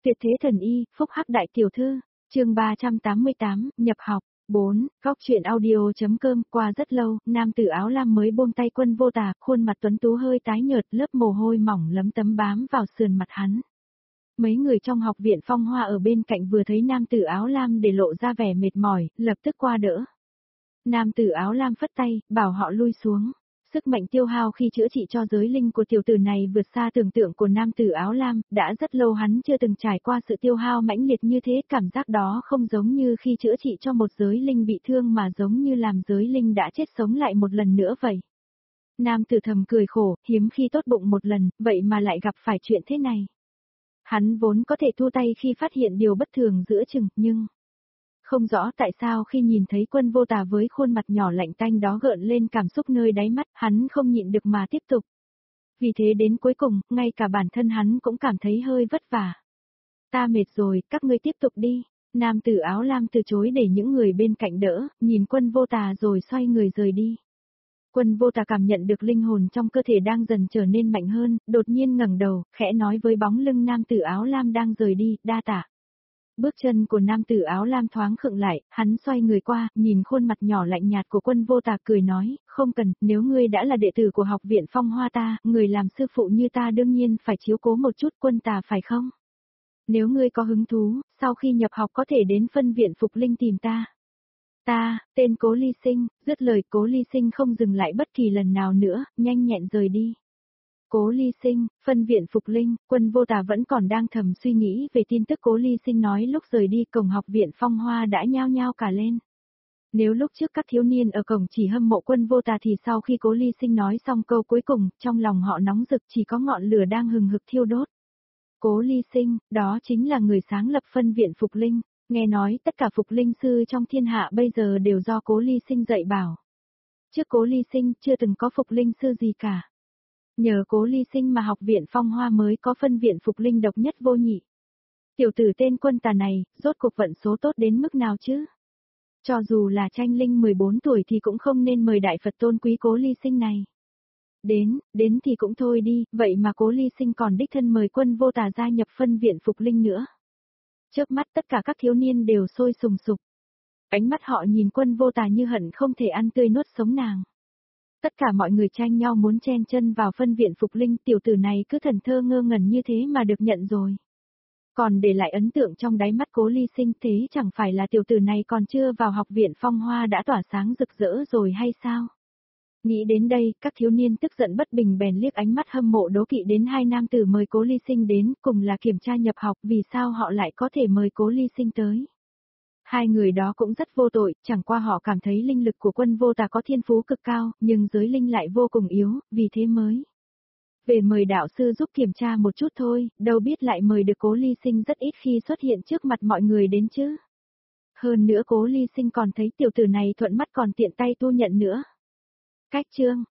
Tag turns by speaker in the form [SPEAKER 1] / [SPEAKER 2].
[SPEAKER 1] Tuyệt thế thần y, phúc hắc đại tiểu thư, chương 388, nhập học. 4. Góc truyện audio.com. Qua rất lâu, nam tử áo lam mới buông tay Quân Vô Tà, khuôn mặt tuấn tú hơi tái nhợt, lớp mồ hôi mỏng lấm tấm bám vào sườn mặt hắn. Mấy người trong học viện Phong Hoa ở bên cạnh vừa thấy nam tử áo lam để lộ ra vẻ mệt mỏi, lập tức qua đỡ. Nam tử áo lam phất tay, bảo họ lui xuống. Sức mạnh tiêu hao khi chữa trị cho giới linh của tiểu tử này vượt xa tưởng tượng của nam tử áo lam, đã rất lâu hắn chưa từng trải qua sự tiêu hao mãnh liệt như thế, cảm giác đó không giống như khi chữa trị cho một giới linh bị thương mà giống như làm giới linh đã chết sống lại một lần nữa vậy. Nam tử thầm cười khổ, hiếm khi tốt bụng một lần, vậy mà lại gặp phải chuyện thế này. Hắn vốn có thể thu tay khi phát hiện điều bất thường giữa chừng, nhưng không rõ tại sao khi nhìn thấy Quân Vô Tà với khuôn mặt nhỏ lạnh tanh đó gợn lên cảm xúc nơi đáy mắt, hắn không nhịn được mà tiếp tục. Vì thế đến cuối cùng, ngay cả bản thân hắn cũng cảm thấy hơi vất vả. Ta mệt rồi, các ngươi tiếp tục đi. Nam tử áo lam từ chối để những người bên cạnh đỡ, nhìn Quân Vô Tà rồi xoay người rời đi. Quân Vô Tà cảm nhận được linh hồn trong cơ thể đang dần trở nên mạnh hơn, đột nhiên ngẩng đầu, khẽ nói với bóng lưng nam tử áo lam đang rời đi, đa tạ. Bước chân của nam tử áo lam thoáng khựng lại, hắn xoay người qua, nhìn khuôn mặt nhỏ lạnh nhạt của Quân Vô Tà cười nói, không cần, nếu ngươi đã là đệ tử của học viện Phong Hoa ta, người làm sư phụ như ta đương nhiên phải chiếu cố một chút Quân Tà phải không? Nếu ngươi có hứng thú, sau khi nhập học có thể đến phân viện Phục Linh tìm ta. Ta, tên Cố Ly Sinh, dứt lời Cố Ly Sinh không dừng lại bất kỳ lần nào nữa, nhanh nhẹn rời đi. Cố Ly Sinh, phân viện Phục Linh, Quân Vô Tà vẫn còn đang thầm suy nghĩ về tin tức Cố Ly Sinh nói lúc rời đi, cổng học viện Phong Hoa đã nhao nhao cả lên. Nếu lúc trước các thiếu niên ở cổng chỉ hâm mộ Quân Vô Tà thì sau khi Cố Ly Sinh nói xong câu cuối cùng, trong lòng họ nóng rực chỉ có ngọn lửa đang hừng hực thiêu đốt. Cố Ly Sinh, đó chính là người sáng lập phân viện Phục Linh, nghe nói tất cả Phục Linh sư trong thiên hạ bây giờ đều do Cố Ly Sinh dạy bảo. Trước Cố Ly Sinh chưa từng có Phục Linh sư gì cả. Nhờ Cố Ly Sinh mà học viện Phong Hoa mới có phân viện Phục Linh độc nhất vô nhị. Tiểu tử tên Quân Tà này, rốt cuộc vận số tốt đến mức nào chứ? Cho dù là tranh linh 14 tuổi thì cũng không nên mời đại Phật tôn quý Cố Ly Sinh này. Đến thì cũng thôi đi, vậy mà Cố Ly Sinh còn đích thân mời Quân Vô Tà gia nhập phân viện Phục Linh nữa. Chớp mắt tất cả các thiếu niên đều sôi sùng sục. Ánh mắt họ nhìn Quân Vô Tà như hận không thể ăn tươi nuốt sống nàng. Tất cả mọi người tranh nhau muốn chen chân vào phân viện Phục Linh, tiểu tử này cứ thần thơ ngơ ngẩn như thế mà được nhận rồi. Còn để lại ấn tượng trong đáy mắt Cố Ly Sinh, thế chẳng phải là tiểu tử này còn chưa vào học viện Phong Hoa đã tỏa sáng rực rỡ rồi hay sao? Nghĩ đến đây, các thiếu niên tức giận bất bình bèn liếc ánh mắt hâm mộ đố kỵ đến hai nam tử mời Cố Ly Sinh đến, cùng là kiểm tra nhập học, vì sao họ lại có thể mời Cố Ly Sinh tới. Hai người đó cũng rất vô tội, chẳng qua họ cảm thấy linh lực của Quân Vô Tà có thiên phú cực cao, nhưng giới linh lại vô cùng yếu, vì thế mới về mời đạo sư giúp kiểm tra một chút thôi, đâu biết lại mời được Cố Ly Sinh rất ít khi xuất hiện trước mặt mọi người đến chứ. Hơn nữa Cố Ly Sinh còn thấy tiểu tử này thuận mắt còn tiện tay tu nhận nữa. Cách chương